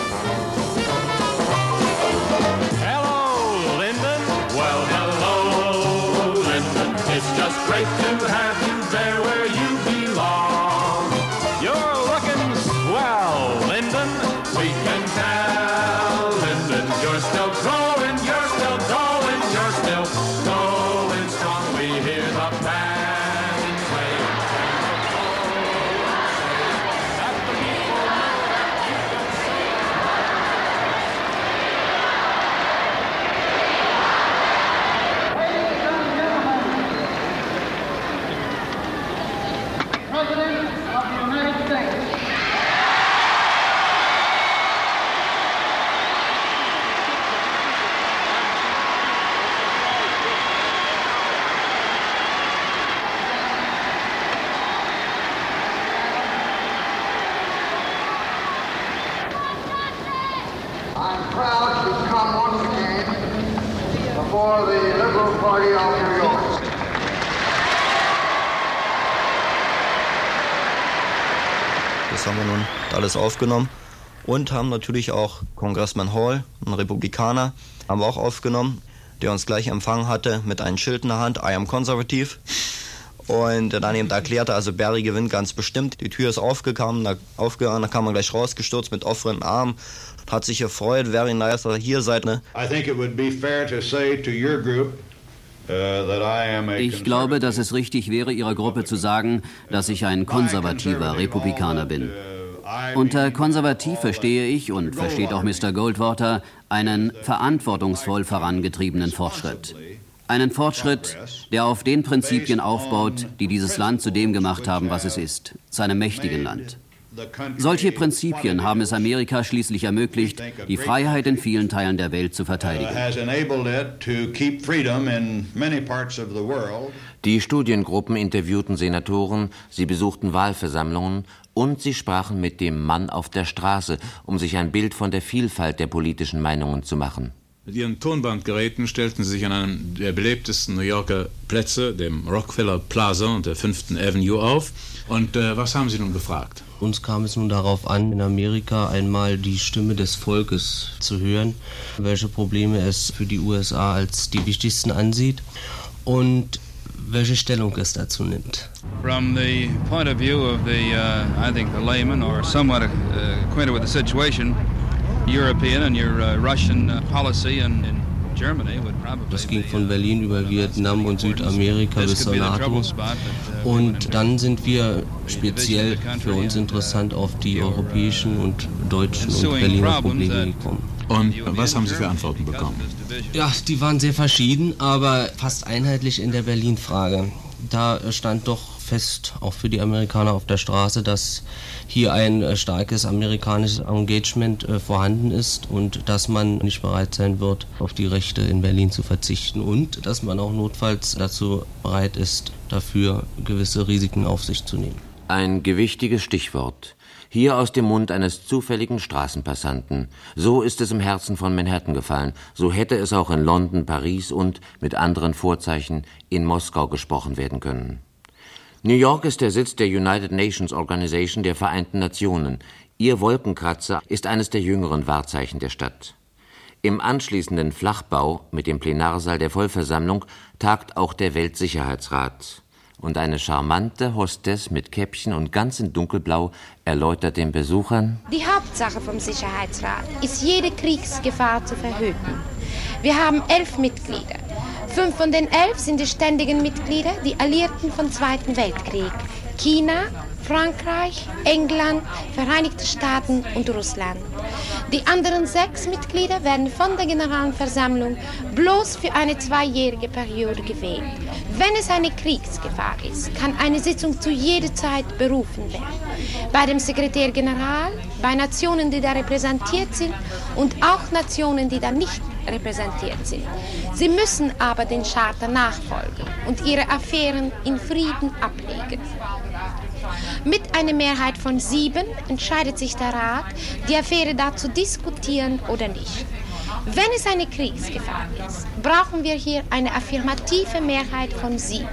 Hello, Lyndon. Well, hello, Lyndon. It's just great to have you there where you belong. You're looking swell, Lyndon. We can tell, Lyndon. You're still growing, you're still growing, you're still going strong. We hear the band play. That's the people that you can say. President of the United States. I'm proud to come once again before the Liberal Party of New York. Das haben wir nun alles aufgenommen und haben natürlich auch Congressman Hall, ein Republikaner, haben wir auch aufgenommen, der uns gleich empfangen hatte mit einem Schild in der Hand, I am conservative. Und dann eben erklärte, also Barry gewinnt ganz bestimmt. Die Tür ist aufgegangen, da, aufgegangen, da kam man gleich rausgestürzt mit offenen Armen, hat sich gefreut, very nice, dass ihr hier seid. Ne? I think it would be fair to say to your group uh, that I am a Ich glaube, dass es richtig wäre, Ihrer Gruppe zu sagen, dass ich ein konservativer Republikaner bin. Unter konservativ verstehe ich, und versteht auch Mister Goldwater, einen verantwortungsvoll vorangetriebenen Fortschritt. Einen Fortschritt, der auf den Prinzipien aufbaut, die dieses Land zu dem gemacht haben, was es ist, zu einem mächtigen Land. Solche Prinzipien haben es Amerika schließlich ermöglicht, die Freiheit in vielen Teilen der Welt zu verteidigen. Die Studiengruppen interviewten Senatoren, sie besuchten Wahlversammlungen und sie sprachen mit dem Mann auf der Straße, um sich ein Bild von der Vielfalt der politischen Meinungen zu machen. Mit ihren Tonbandgeräten stellten sie sich an einem der belebtesten New Yorker Plätze, dem Rockefeller Plaza und der fünften Avenue auf. Und äh, was haben sie nun gefragt? Uns kam es nun darauf an, in Amerika einmal die Stimme des Volkes zu hören, welche Probleme es für die U S A als die wichtigsten ansieht und welche Stellung es dazu nimmt. From the point of view of the, uh, I think, the layman or somewhat uh, acquainted with the situation, European and your uh, Russian uh, policy in, in Germany would probably. Das ging von Berlin über Vietnam und Südamerika bis zur NATO. Und dann sind wir speziell für uns interessant auf die europäischen und deutschen und Berliner Probleme gekommen. Und was haben Sie für Antworten bekommen? Ja, die waren sehr verschieden, aber fast einheitlich in der Berlin-Frage. Da stand doch fest, auch für die Amerikaner auf der Straße, dass hier ein äh, starkes amerikanisches Engagement äh, vorhanden ist und dass man nicht bereit sein wird, auf die Rechte in Berlin zu verzichten und dass man auch notfalls dazu bereit ist, dafür gewisse Risiken auf sich zu nehmen. Ein gewichtiges Stichwort. Hier aus dem Mund eines zufälligen Straßenpassanten. So ist es im Herzen von Manhattan gefallen. So hätte es auch in London, Paris und, mit anderen Vorzeichen, in Moskau gesprochen werden können. New York ist der Sitz der United Nations Organization der Vereinten Nationen. Ihr Wolkenkratzer ist eines der jüngeren Wahrzeichen der Stadt. Im anschließenden Flachbau mit dem Plenarsaal der Vollversammlung tagt auch der Weltsicherheitsrat. Und eine charmante Hostess mit Käppchen und ganz in dunkelblau erläutert den Besuchern: Die Hauptsache vom Sicherheitsrat ist, jede Kriegsgefahr zu verhüten. Wir haben elf Mitglieder. Fünf von den elf sind die ständigen Mitglieder, die Alliierten vom Zweiten Weltkrieg. China, Frankreich, England, Vereinigte Staaten und Russland. Die anderen sechs Mitglieder werden von der Generalversammlung bloß für eine zweijährige Periode gewählt. Wenn es eine Kriegsgefahr ist, kann eine Sitzung zu jeder Zeit berufen werden. Bei dem Sekretär General, bei Nationen, die da repräsentiert sind und auch Nationen, die da nicht repräsentiert sind. Sie müssen aber den Charta nachfolgen und ihre Affären in Frieden ablegen. Mit einer Mehrheit von sieben entscheidet sich der Rat, die Affäre da zu diskutieren oder nicht. Wenn es eine Kriegsgefahr ist, brauchen wir hier eine affirmative Mehrheit von sieben.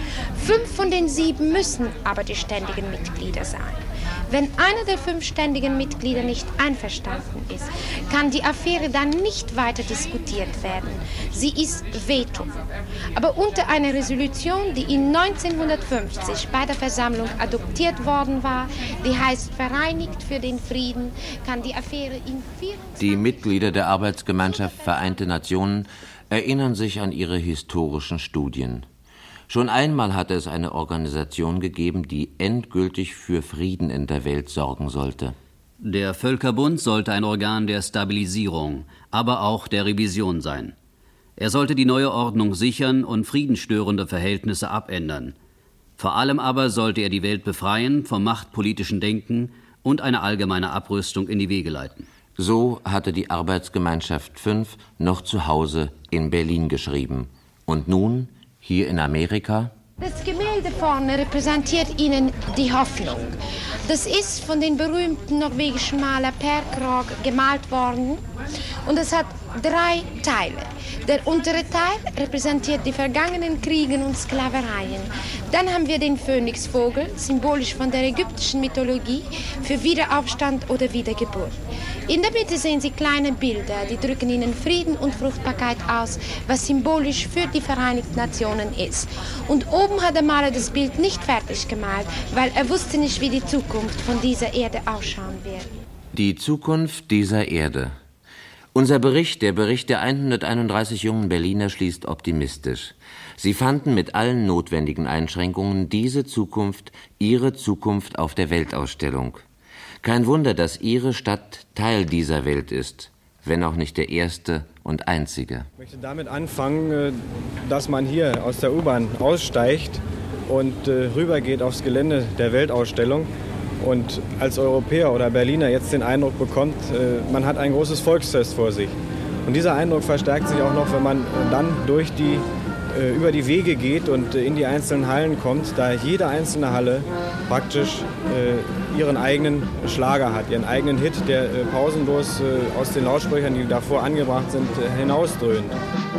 Fünf von den sieben müssen aber die ständigen Mitglieder sein. Wenn einer der fünf ständigen Mitglieder nicht einverstanden ist, kann die Affäre dann nicht weiter diskutiert werden. Sie ist Veto. Aber unter einer Resolution, die in neunzehnhundertfünfzig bei der Versammlung adoptiert worden war, die heißt Vereinigt für den Frieden, kann die Affäre in vierundzwanzig... Die Mitglieder der Arbeitsgemeinschaft Vereinte Nationen erinnern sich an ihre historischen Studien. Schon einmal hatte es eine Organisation gegeben, die endgültig für Frieden in der Welt sorgen sollte. Der Völkerbund sollte ein Organ der Stabilisierung, aber auch der Revision sein. Er sollte die neue Ordnung sichern und friedensstörende Verhältnisse abändern. Vor allem aber sollte er die Welt befreien vom machtpolitischen Denken und eine allgemeine Abrüstung in die Wege leiten. So hatte die Arbeitsgemeinschaft fünf noch zu Hause in Berlin geschrieben. Und nun... Hier in Amerika? Das Gemälde vorne repräsentiert Ihnen die Hoffnung. Das ist von dem berühmten norwegischen Maler Per Krog gemalt worden und es hat drei Teile. Der untere Teil repräsentiert die vergangenen Kriege und Sklavereien. Dann haben wir den Phönixvogel, symbolisch von der ägyptischen Mythologie, für Wiederaufstand oder Wiedergeburt. In der Mitte sehen Sie kleine Bilder, die drücken Ihnen Frieden und Fruchtbarkeit aus, was symbolisch für die Vereinigten Nationen ist. Und oben hat der Maler das Bild nicht fertig gemalt, weil er wusste nicht, wie die Zukunft von dieser Erde ausschauen wird. Die Zukunft dieser Erde. Unser Bericht, der Bericht der hunderteinunddreißig jungen Berliner, schließt optimistisch. Sie fanden mit allen notwendigen Einschränkungen diese Zukunft, ihre Zukunft auf der Weltausstellung. Kein Wunder, dass Ihre Stadt Teil dieser Welt ist, wenn auch nicht der erste und einzige. Ich möchte damit anfangen, dass man hier aus der U-Bahn aussteigt und rübergeht aufs Gelände der Weltausstellung und als Europäer oder Berliner jetzt den Eindruck bekommt, man hat ein großes Volksfest vor sich. Und dieser Eindruck verstärkt sich auch noch, wenn man dann durch die, über die Wege geht und in die einzelnen Hallen kommt, da jede einzelne Halle praktisch ihren eigenen Schlager hat, ihren eigenen Hit, der pausenlos aus den Lautsprechern, die davor angebracht sind, hinausdröhnt.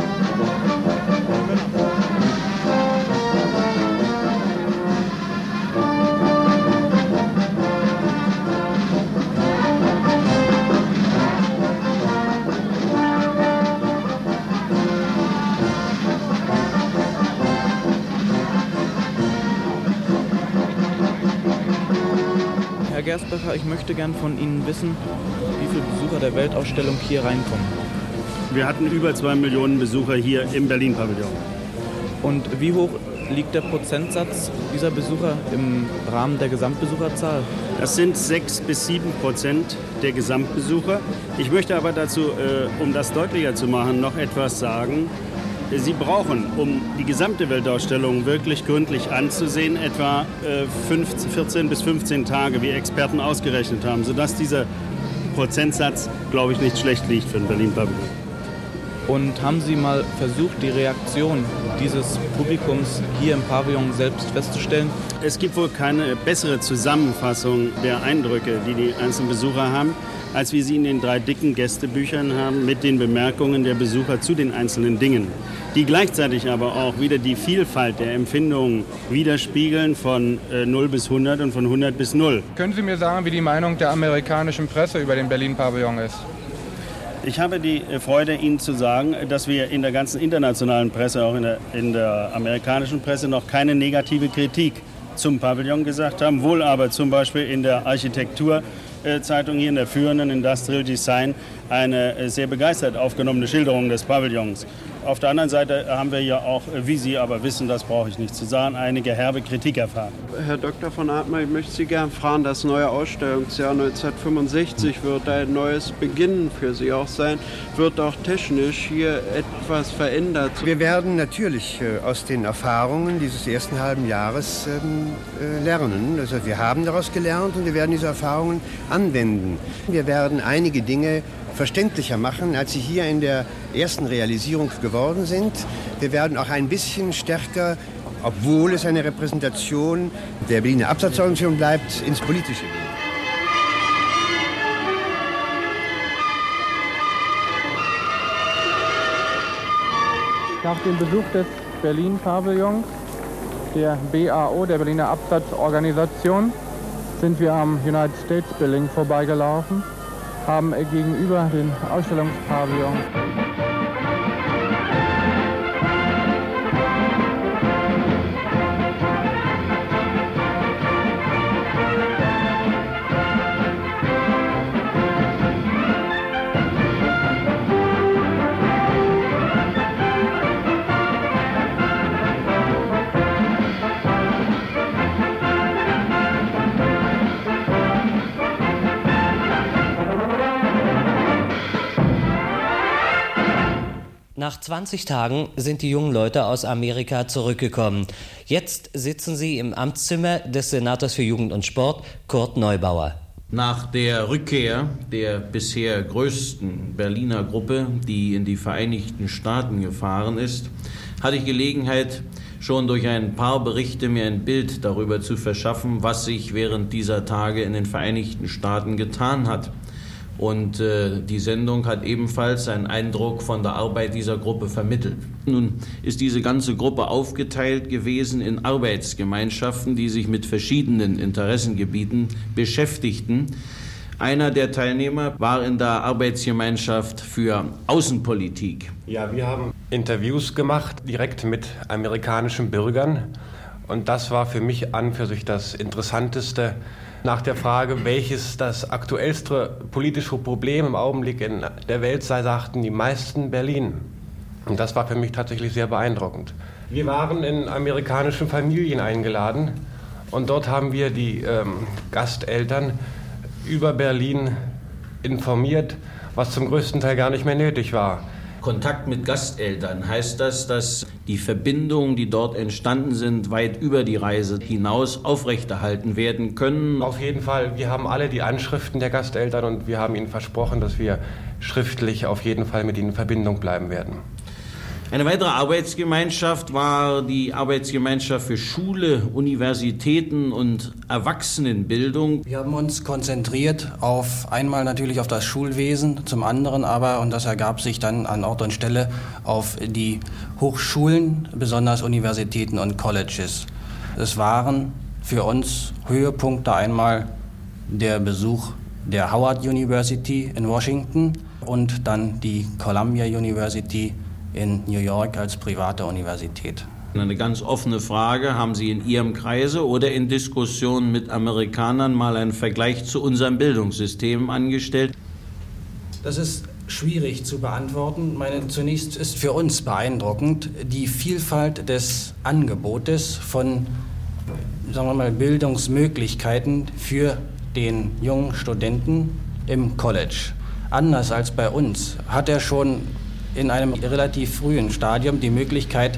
Herr Gersbacher, ich möchte gern von Ihnen wissen, wie viele Besucher der Weltausstellung hier reinkommen. Wir hatten über zwei Millionen Besucher hier im Berlin-Pavillon. Und wie hoch liegt der Prozentsatz dieser Besucher im Rahmen der Gesamtbesucherzahl? Das sind sechs bis sieben Prozent der Gesamtbesucher. Ich möchte aber dazu, äh, um das deutlicher zu machen, noch etwas sagen. Sie brauchen, um die gesamte Weltausstellung wirklich gründlich anzusehen, etwa äh, vierzehn bis fünfzehn Tage, wie Experten ausgerechnet haben, sodass dieser Prozentsatz, glaube ich, nicht schlecht liegt für den Berlin-Pavillon. Und haben Sie mal versucht, die Reaktion dieses Publikums hier im Pavillon selbst festzustellen? Es gibt wohl keine bessere Zusammenfassung der Eindrücke, die die einzelnen Besucher haben, als wir sie in den drei dicken Gästebüchern haben mit den Bemerkungen der Besucher zu den einzelnen Dingen, die gleichzeitig aber auch wieder die Vielfalt der Empfindungen widerspiegeln von äh, null bis hundert und von hundert bis null. Können Sie mir sagen, wie die Meinung der amerikanischen Presse über den Berlin-Pavillon ist? Ich habe die Freude, Ihnen zu sagen, dass wir in der ganzen internationalen Presse, auch in der, in der amerikanischen Presse, noch keine negative Kritik zum Pavillon gesagt haben, wohl aber zum Beispiel in der Architekturzeitung hier, in der führenden Industrial Design, eine sehr begeistert aufgenommene Schilderung des Pavillons. Auf der anderen Seite haben wir ja auch, wie Sie aber wissen, das brauche ich nicht zu sagen, einige herbe Kritik erfahren. Herr Doktor von Atmer, ich möchte Sie gerne fragen, das neue Ausstellungsjahr neunzehnhundertfünfundsechzig wird ein neues Beginnen für Sie auch sein. Wird auch technisch hier etwas verändert? Wir werden natürlich äh, aus den Erfahrungen dieses ersten halben Jahres ähm, äh, lernen. Also wir haben daraus gelernt und wir werden diese Erfahrungen anwenden. Wir werden einige Dinge verständlicher machen, als sie hier in der ersten Realisierung geworden sind. Wir werden auch ein bisschen stärker, obwohl es eine Repräsentation der Berliner Absatzorganisation bleibt, ins Politische gehen. Nach dem Besuch des Berlin-Pavillons, der B A O, der Berliner Absatzorganisation, sind wir am United States Building vorbeigelaufen, haben gegenüber den Ausstellungspavillon Nach zwanzig Tagen sind die jungen Leute aus Amerika zurückgekommen. Jetzt sitzen sie im Amtszimmer des Senators für Jugend und Sport, Kurt Neubauer. Nach der Rückkehr der bisher größten Berliner Gruppe, die in die Vereinigten Staaten gefahren ist, hatte ich Gelegenheit, schon durch ein paar Berichte mir ein Bild darüber zu verschaffen, was sich während dieser Tage in den Vereinigten Staaten getan hat. Und äh, die Sendung hat ebenfalls einen Eindruck von der Arbeit dieser Gruppe vermittelt. Nun ist diese ganze Gruppe aufgeteilt gewesen in Arbeitsgemeinschaften, die sich mit verschiedenen Interessengebieten beschäftigten. Einer der Teilnehmer war in der Arbeitsgemeinschaft für Außenpolitik. Ja, wir haben Interviews gemacht, direkt mit amerikanischen Bürgern. Und das war für mich an für sich das Interessanteste. Nach der Frage, welches das aktuellste politische Problem im Augenblick in der Welt sei, sagten die meisten Berlin. Und das war für mich tatsächlich sehr beeindruckend. Wir waren in amerikanischen Familien eingeladen und dort haben wir die ähm, Gasteltern über Berlin informiert, was zum größten Teil gar nicht mehr nötig war. Kontakt mit Gasteltern, heißt das, dass die Verbindungen, die dort entstanden sind, weit über die Reise hinaus aufrechterhalten werden können? Auf jeden Fall. Wir haben alle die Anschriften der Gasteltern und wir haben ihnen versprochen, dass wir schriftlich auf jeden Fall mit ihnen in Verbindung bleiben werden. Eine weitere Arbeitsgemeinschaft war die Arbeitsgemeinschaft für Schule, Universitäten und Erwachsenenbildung. Wir haben uns konzentriert auf einmal natürlich auf das Schulwesen, zum anderen aber, und das ergab sich dann an Ort und Stelle, auf die Hochschulen, besonders Universitäten und Colleges. Es waren für uns Höhepunkte einmal der Besuch der Howard University in Washington und dann die Columbia University in New York als private Universität. Eine ganz offene Frage, haben Sie in Ihrem Kreise oder in Diskussionen mit Amerikanern mal einen Vergleich zu unserem Bildungssystem angestellt? Das ist schwierig zu beantworten. Meine, zunächst ist für uns beeindruckend die Vielfalt des Angebotes von, sagen wir mal, Bildungsmöglichkeiten für den jungen Studenten im College. Anders als bei uns hat er schon in einem relativ frühen Stadium die Möglichkeit,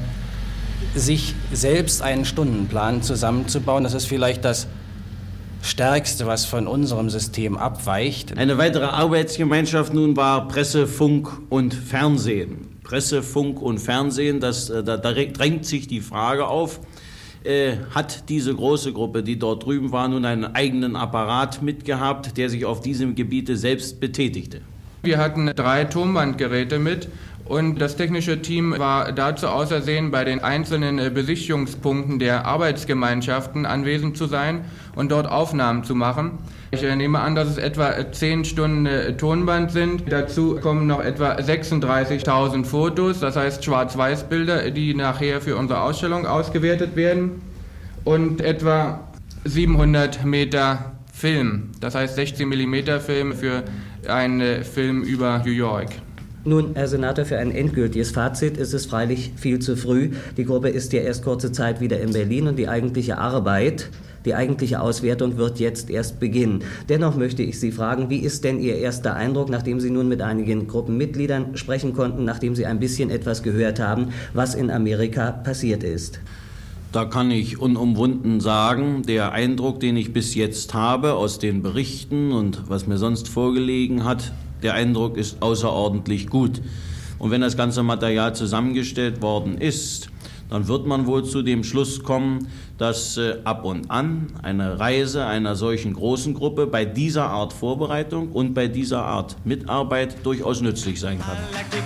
sich selbst einen Stundenplan zusammenzubauen. Das ist vielleicht das Stärkste, was von unserem System abweicht. Eine weitere Arbeitsgemeinschaft nun war Presse, Funk und Fernsehen. Presse, Funk und Fernsehen, das, da, da drängt sich die Frage auf, äh, hat diese große Gruppe, die dort drüben war, nun einen eigenen Apparat mitgehabt, der sich auf diesem Gebiete selbst betätigte? Wir hatten drei Tonbandgeräte mit und das technische Team war dazu ausersehen, bei den einzelnen Besichtigungspunkten der Arbeitsgemeinschaften anwesend zu sein und dort Aufnahmen zu machen. Ich nehme an, dass es etwa zehn Stunden Tonband sind. Dazu kommen noch etwa sechsunddreißigtausend Fotos, das heißt Schwarz-Weiß-Bilder, die nachher für unsere Ausstellung ausgewertet werden, und etwa siebenhundert Meter Film, das heißt sechzehn Millimeter Film für ein äh, Film über New York. Nun, Herr Senator, für ein endgültiges Fazit ist es freilich viel zu früh. Die Gruppe ist ja erst kurze Zeit wieder in Berlin und die eigentliche Arbeit, die eigentliche Auswertung wird jetzt erst beginnen. Dennoch möchte ich Sie fragen, wie ist denn Ihr erster Eindruck, nachdem Sie nun mit einigen Gruppenmitgliedern sprechen konnten, nachdem Sie ein bisschen etwas gehört haben, was in Amerika passiert ist? Da kann ich unumwunden sagen, der Eindruck, den ich bis jetzt habe aus den Berichten und was mir sonst vorgelegen hat, der Eindruck ist außerordentlich gut. Und wenn das ganze Material zusammengestellt worden ist, dann wird man wohl zu dem Schluss kommen, dass äh, ab und an eine Reise einer solchen großen Gruppe bei dieser Art Vorbereitung und bei dieser Art Mitarbeit durchaus nützlich sein kann.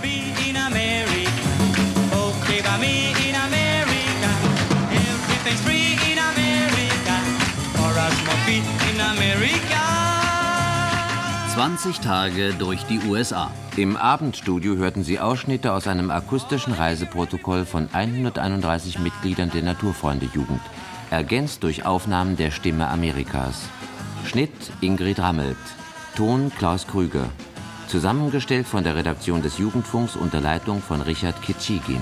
zwanzig Tage durch die U S A. Im Abendstudio hörten Sie Ausschnitte aus einem akustischen Reiseprotokoll von hunderteinunddreißig Mitgliedern der Naturfreunde-Jugend, ergänzt durch Aufnahmen der Stimme Amerikas. Schnitt Ingrid Rammelt, Ton Klaus Krüger, zusammengestellt von der Redaktion des Jugendfunks unter Leitung von Richard Kitschigin.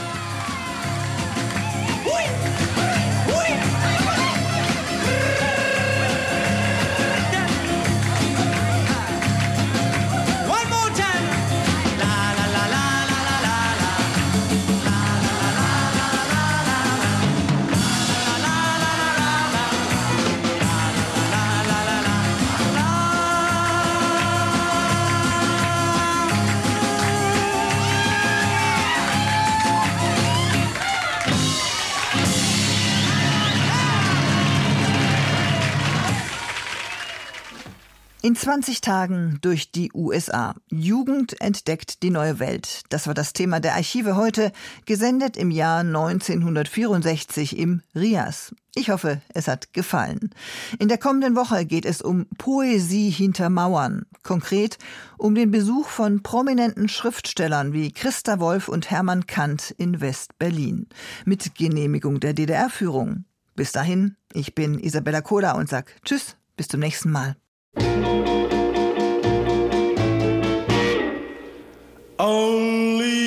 In zwanzig Tagen durch die U S A. Jugend entdeckt die neue Welt. Das war das Thema der Archive heute, gesendet im Jahr neunzehnhundertvierundsechzig im R I A S. Ich hoffe, es hat gefallen. In der kommenden Woche geht es um Poesie hinter Mauern. Konkret um den Besuch von prominenten Schriftstellern wie Christa Wolf und Hermann Kant in West-Berlin. Mit Genehmigung der D D R-Führung. Bis dahin, ich bin Isabella Kohler und sag Tschüss, bis zum nächsten Mal. Only